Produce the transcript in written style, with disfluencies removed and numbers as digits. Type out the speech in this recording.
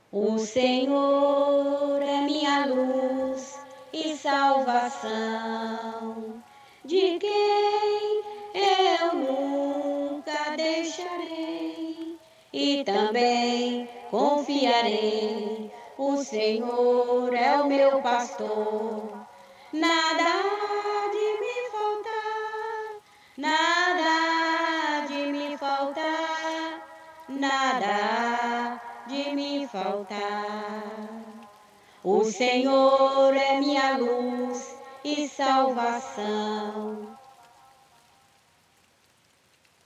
O Senhor é minha luz e salvação, de quem eu nunca deixarei e também confiarei. O Senhor é o meu pastor, nada há de me faltar, nada há de me faltar, nada há de me faltar. O Senhor é minha luz e salvação,